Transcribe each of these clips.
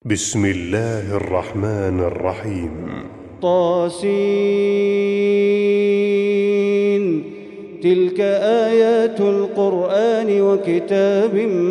بسم الله الرحمن الرحيم. طاسين. تلك آيات القرآن وكتاب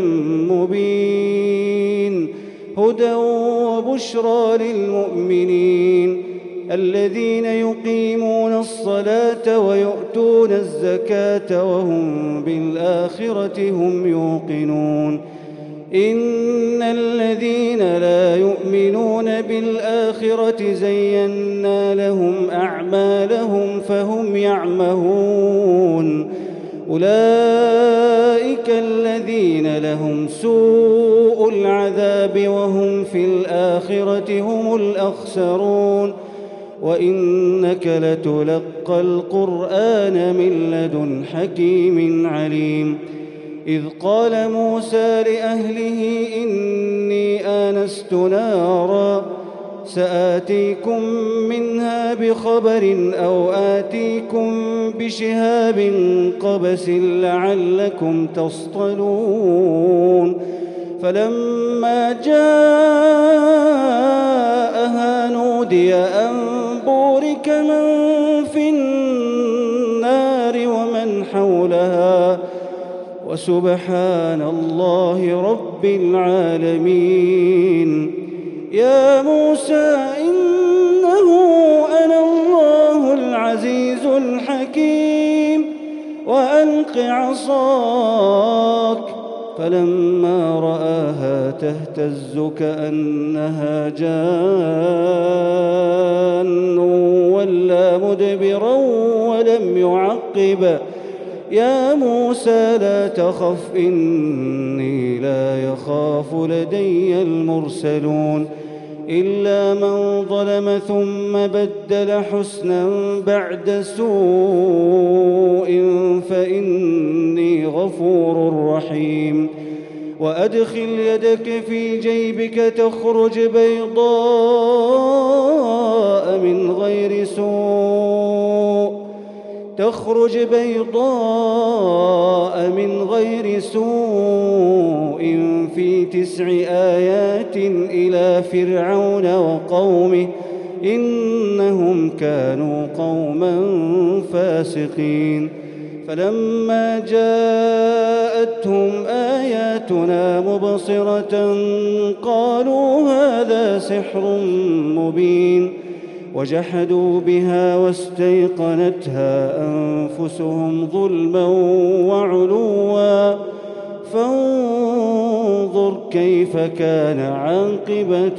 مبين، هدى وبشرى للمؤمنين الذين يقيمون الصلاة ويؤتون الزكاة وهم بالآخرة هم يوقنون. إن الذين لا يؤمنون بالآخرة زينا لهم أعمالهم فهم يعمهون. أولئك الذين لهم سوء العذاب وهم في الآخرة هم الأخسرون. وإنك لتلقى القرآن من لدن حكيم عليم. إذ قال موسى لأهله إني آنست نارا سآتيكم منها بخبر أو آتيكم بشهاب قبس لعلكم تصطلون. فلما جاءها نودي أن بورك من في النار ومن حولها وسبحان الله رب العالمين. يا موسى إنه أنا الله العزيز الحكيم وألق عصاك. فلما رآها تهتز كأنها جان ولا مدبرا ولم يعقب. يا موسى لا تخف إني لا يخاف لدي المرسلون. إلا من ظلم ثم بدل حسنا بعد سوء فإني غفور رحيم. وأدخل يدك في جيبك تخرج بيضاء من غير سوء في 9 آيات إلى فرعون وقومه إنهم كانوا قوما فاسقين. فلما جاءتهم آياتنا مبصرة قالوا هذا سحر مبين. وجحدوا بها واستيقنتها أنفسهم ظلما وعلوا فانظر كيف كان عاقبة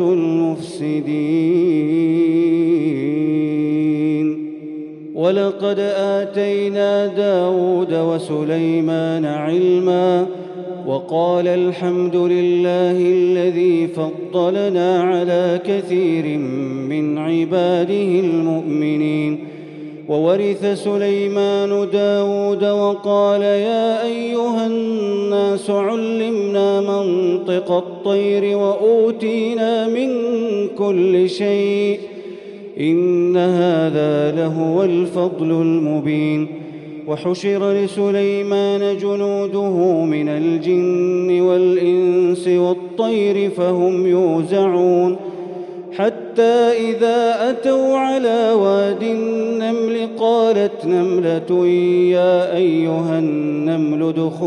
المفسدين. ولقد آتينا داود وسليمان علما وقال الحمد لله الذي فضلنا على كثير من عباده المؤمنين. وورث سليمان داود وقال يا أيها الناس علمنا منطق الطير وأوتينا من كل شيء إن هذا لهو الفضل المبين. وحشر لسليمان جنوده من الجن والإنس والطير فهم يوزعون. حتى إذا أتوا على واد النمل قالت نملة يا أيها النمل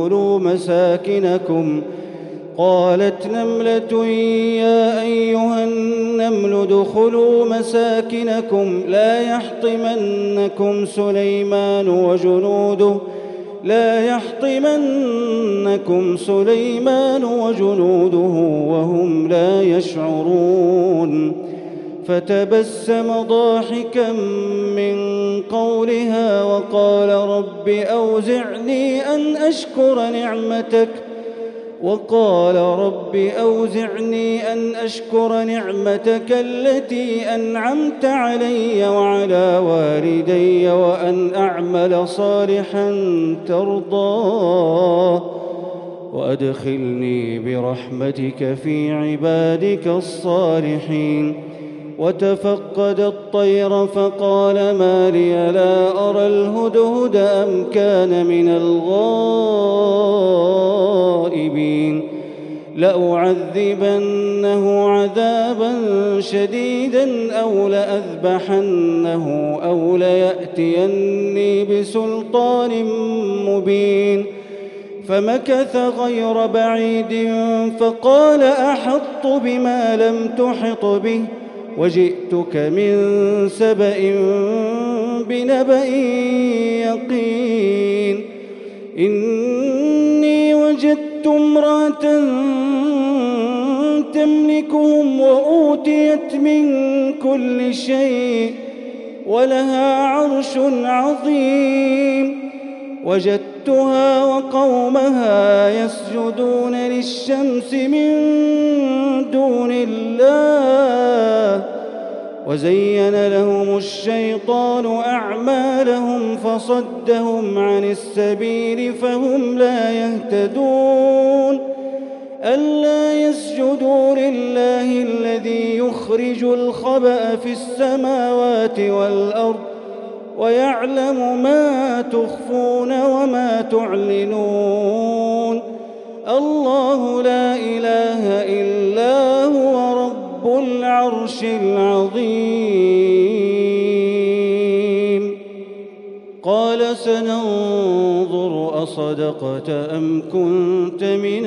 ادخلوا مساكنكم لا يحطمنكم سليمان وجنوده وهم لا يشعرون. فتبسم ضاحكا من قولها وقال رب أوزعني أن أشكر نعمتك التي أنعمت علي وعلى والدي وأن أعمل صالحا ترضاه وأدخلني برحمتك في عبادك الصالحين. وتفقد الطير فقال ما لي لا أرى الهدهد أم كان من الغائبين. لأعذبنه عذابا شديدا أو لأذبحنه أو ليأتيني بسلطان مبين. فمكث غير بعيد فقال أحطت بما لم تحط به وجئتك من سبأ بنبأ يقين. إني وجدت امرأة تملكهم وأوتيت من كل شيء ولها عرش عظيم. وجدتها وقومها يسجدون للشمس من دون الله وزين لهم الشيطان أعمالهم فصدهم عن السبيل فهم لا يهتدون. ألا يسجدوا لله الذي يخرج الخبأ في السماوات والأرض ويعلم ما تخفون وما تعلنون. الله لا إله إلا هو رب العرش العظيم. قال سننظر أصدقت أم كنت من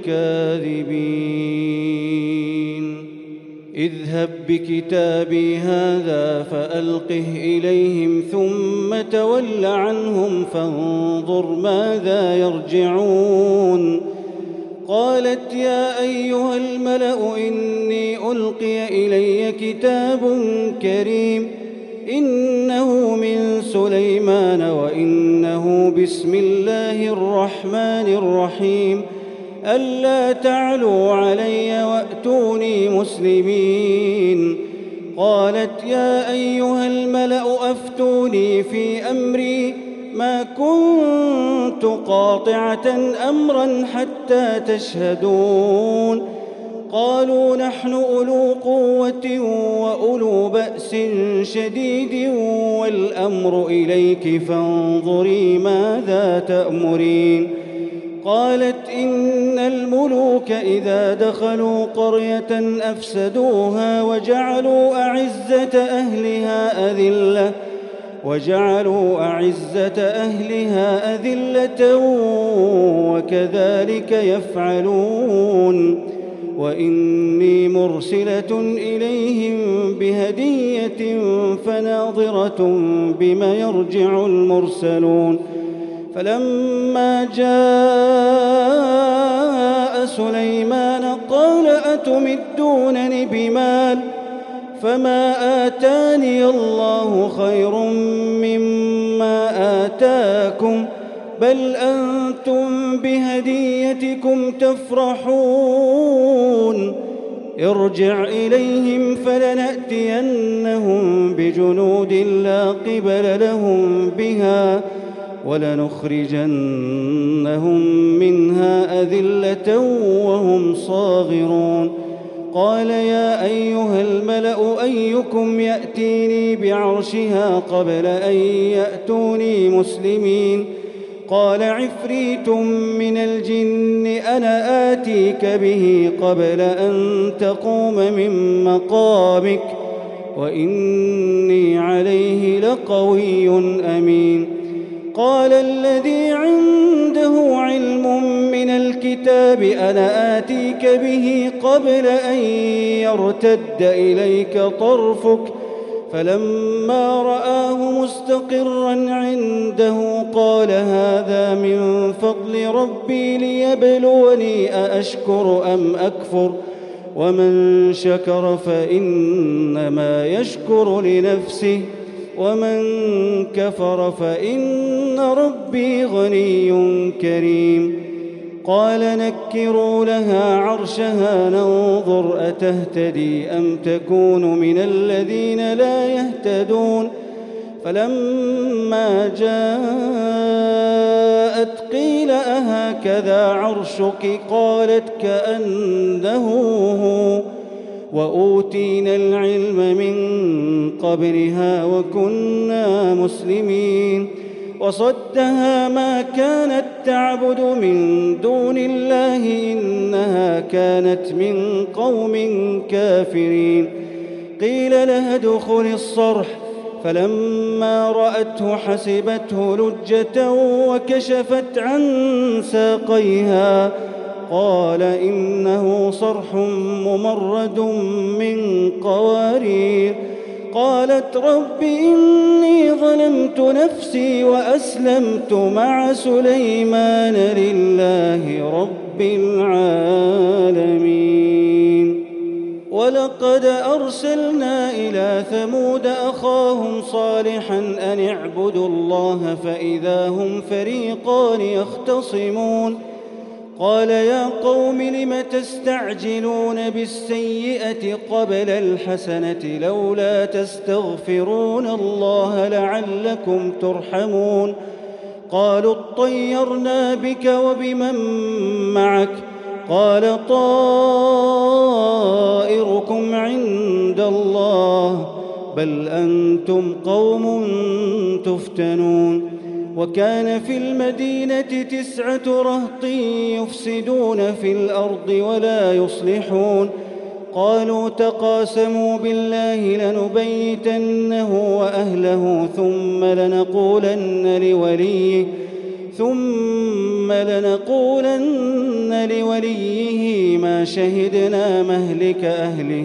الكاذبين. اذهب بكتابي هذا فألقه إليهم ثم تول عنهم فانظر ماذا يرجعون. قالت يا أيها الملأ إني ألقي إلي كتاب كريم إنه من سليمان وإنه بسم الله الرحمن الرحيم ألا تعلوا علي وأتوني مسلمين. قالت يا أيها الملأ أفتوني في أمري ما كنت قاطعة أمرا حتى تشهدون. قالوا نحن أولو قوة وأولو بأس شديد والأمر إليك فانظري ماذا تأمرين. قالت إن الملوك إذا دخلوا قرية أفسدوها وجعلوا أعزة أهلها أذلة وكذلك يفعلون. وإني مرسلة إليهم بهدية فناظرة بما يرجع المرسلون. فلما جاء سليمان قال أتمدونني بمال فما آتاني الله خير مما آتاكم بل أنتم بهديتكم تفرحون. ارجع إليهم فلنأتينهم بجنود لا قبل لهم بها ولنخرجنهم منها أذلة وهم صاغرون. قال يا أيها الملأ أيكم يأتيني بعرشها قبل أن يأتوني مسلمين. قال عفريت من الجن أنا آتيك به قبل أن تقوم من مقامك وإني عليه لقوي أمين. قال الذي عنده علم من الكتاب أنا آتيك به قبل أن يرتد إليك طرفك فلما رآه مستقرا عنده قال هذا من فضل ربي ليبلوني أأشكر أم أكفر ومن شكر فإنما يشكر لنفسه ومن كفر فإن ربي غني كريم. قال نكروا لها عرشها ننظر أتهتدي أم تكون من الذين لا يهتدون. فلما جاءت قيل أهكذا عرشك قالت كأنه هو وأوتينا العلم من قبلها وكنا مسلمين. وصدها ما كانت تعبد من دون الله إنها كانت من قوم كافرين. قيل لها ادخل الصرح فلما رأته حسبته لجة وكشفت عن ساقيها قال إنه صرح ممرد من قوارير. قالت رب إني ظلمت نفسي وأسلمت مع سليمان لله رب العالمين. ولقد أرسلنا إلى ثمود أخاهم صالحا أن اعبدوا الله فإذا هم فريقان يختصمون. قال يا قوم لم تستعجلون بالسيئة قبل الحسنة لولا تستغفرون الله لعلكم ترحمون. قالوا اطيرنا بك وبمن معك قال طائركم عند الله بل أنتم قوم تفتنون. وكان في المدينة 9 رهط يفسدون في الأرض ولا يصلحون. قالوا تقاسموا بالله لنبيتنه وأهله ثم لنقولن لوليه ما شهدنا مهلك أهله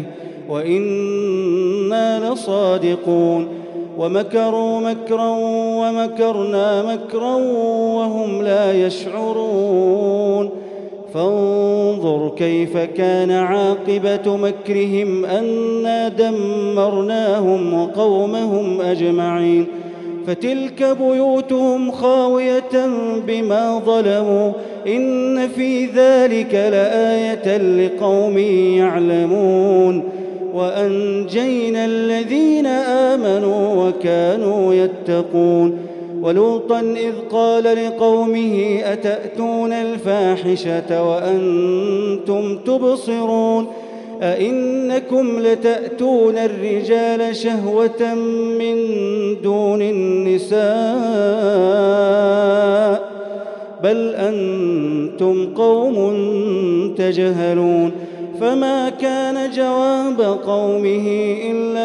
وإنا لصادقون. ومكروا مكرا ومكرنا مكرا وهم لا يشعرون. فانظر كيف كان عاقبة مكرهم أنا دمرناهم وقومهم أجمعين. فتلك بيوتهم خاوية بما ظلموا إن في ذلك لآية لقوم يعلمون. وأنجينا الذين آمنوا وكانوا يتقون. ولوطا إذ قال لقومه أتأتون الفاحشة وأنتم تبصرون أئنكم لتأتون الرجال شهوة من دون النساء بل أنتم قوم تجهلون. فما كان جواب قومه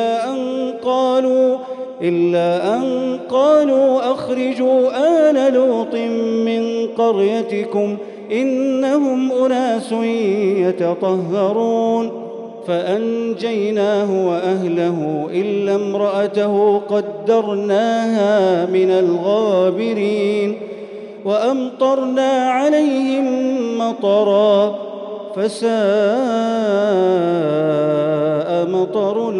إلا أن قالوا أخرجوا آل لوط من قريتكم إنهم أناس يتطهرون. فأنجيناه وأهله إلا امرأته قدرناها من الغابرين. وأمطرنا عليهم مطرا فساء مطر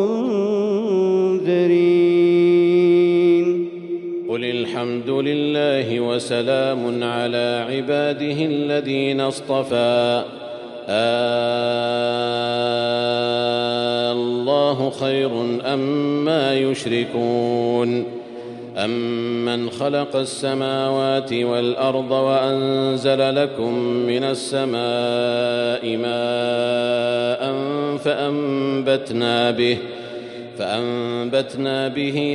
المنذرين. قل الحمد لله وسلام على عباده الذين اصطفى الله خير أما يشركون. أمن خلق السماوات والأرض وأنزل لكم من السماء ماء فأنبتنا به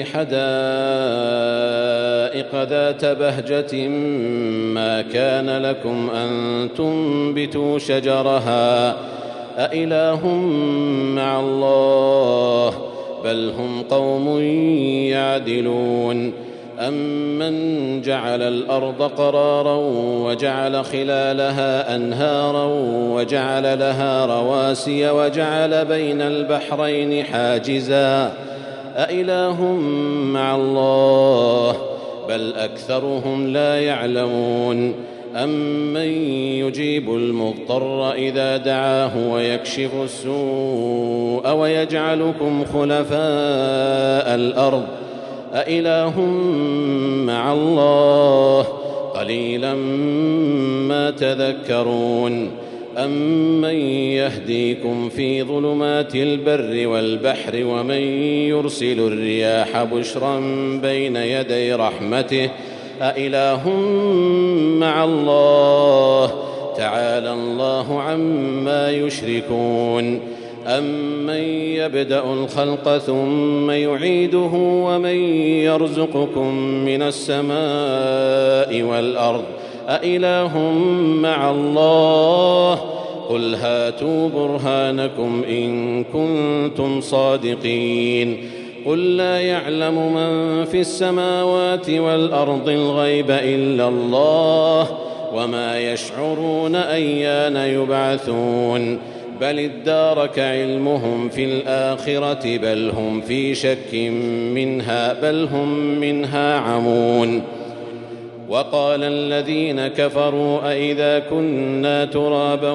حدائق ذات بهجة ما كان لكم أن تنبتوا شجرها أإله مع الله بل هم قوم يعدلون. أمن جعل الأرض قرارا وجعل خلالها أنهارا وجعل لها رواسي وجعل بين البحرين حاجزا أإله مع الله بل أكثرهم لا يعلمون. أمن يجيب المضطر إذا دعاه ويكشف السوء ويجعلكم خلفاء الأرض أإله مع الله قليلا ما تذكرون. أمن يهديكم في ظلمات البر والبحر ومن يرسل الرياح بشرا بين يدي رحمته أإله مع الله تعالى الله عما يشركون. أمن يبدأ الخلق ثم يعيده ومن يرزقكم من السماء والأرض أإله مع الله قل هاتوا برهانكم إن كنتم صادقين قل لا يعلم من في السماوات والأرض الغيب إلا الله وما يشعرون أيان يبعثون بل ادارك علمهم في الآخرة بل هم في شك منها بل هم منها عمون وقال الذين كفروا أئذا كنا ترابا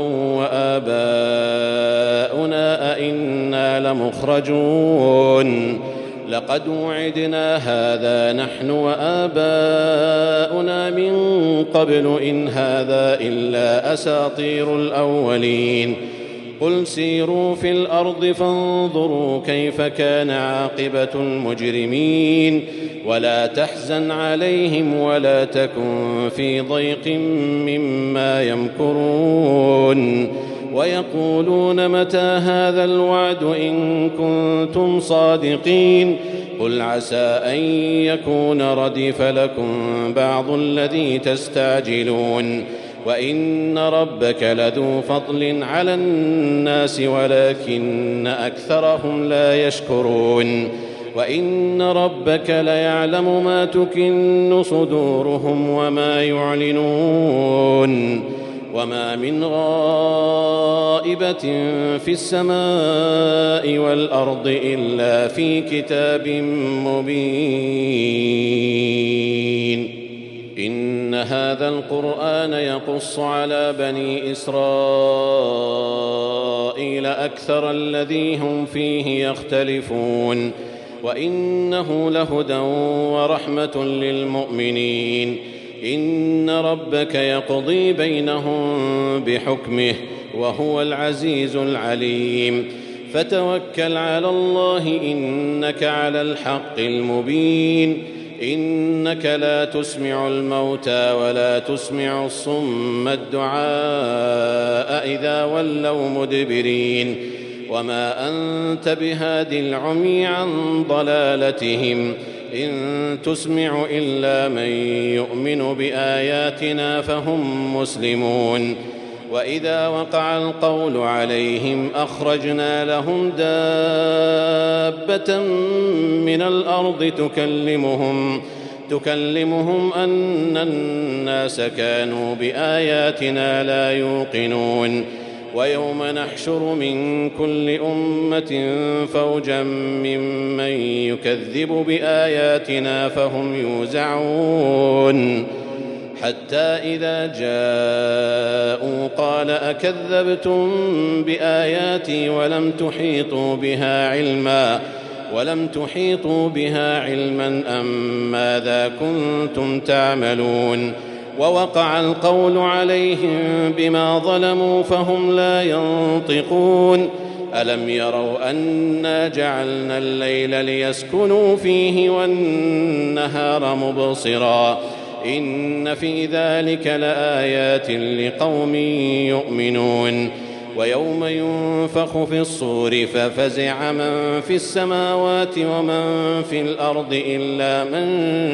وآباؤنا أئنا لمخرجون لقد وعدنا هذا نحن وآباؤنا من قبل إن هذا إلا أساطير الأولين قل سيروا في الأرض فانظروا كيف كان عاقبة المجرمين ولا تحزن عليهم ولا تكن في ضيق مما يمكرون ويقولون متى هذا الوعد إن كنتم صادقين قل عسى أن يكون ردف لكم بعض الذي تستعجلون وإن ربك لذو فضل على الناس ولكن أكثرهم لا يشكرون وإن ربك ليعلم ما تكن صدورهم وما يعلنون وما من غائبة في السماء والأرض إلا في كتاب مبين إن هذا القرآن يقص على بني إسرائيل أكثر الذي هم فيه يختلفون وإنه لهدى ورحمة للمؤمنين إن ربك يقضي بينهم بحكمه وهو العزيز العليم فتوكل على الله إنك على الحق المبين إنك لا تسمع الموتى ولا تسمع الصم الدعاء إذا ولوا مدبرين وما أنت بهاد العمي عن ضلالتهم إن تسمع إلا من يؤمن بآياتنا فهم مسلمون وإذا وقع القول عليهم أخرجنا لهم دابة من الأرض تكلمهم أن الناس كانوا بآياتنا لا يوقنون ويوم نحشر من كل أمة فوجا ممن يكذب بآياتنا فهم يوزعون حتى إذا جاءوا قال أكذبتم بآياتي ولم تحيطوا بها علما أم ماذا كنتم تعملون ووقع القول عليهم بما ظلموا فهم لا ينطقون ألم يروا أنا جعلنا الليل ليسكنوا فيه والنهار مبصرا إن في ذلك لآيات لقوم يؤمنون ويوم ينفخ في الصور ففزع من في السماوات ومن في الأرض إلا من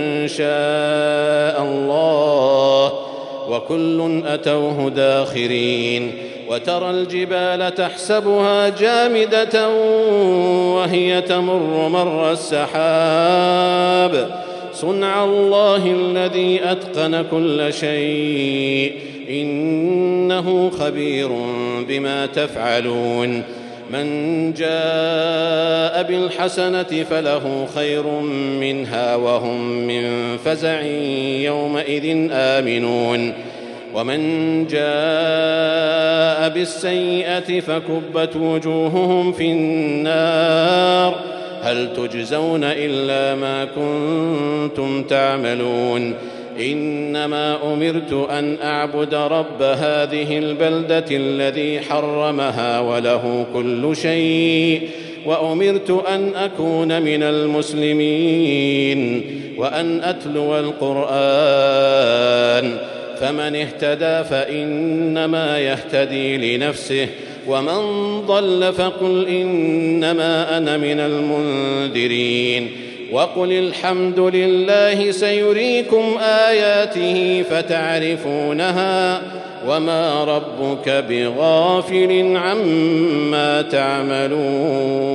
شاء الله وكل أتوه داخرين وترى الجبال تحسبها جامدة وهي تمر مر السحاب صنع الله الذي أتقن كل شيء إنه خبير بما تفعلون من جاء بالحسنة فله خير منها وهم من فزع يومئذ آمنون ومن جاء بالسيئة فكبت وجوههم في النار هل تجزون إلا ما كنتم تعملون إنما أمرت أن أعبد رب هذه البلدة الذي حرمها وله كل شيء وأمرت أن أكون من المسلمين وأن أتلو القرآن فمن اهتدى فإنما يهتدي لنفسه ومن ضل فقل إنما أنا من المنذرين وقل الحمد لله سيريكم آياته فتعرفونها وما ربك بغافل عما تعملون.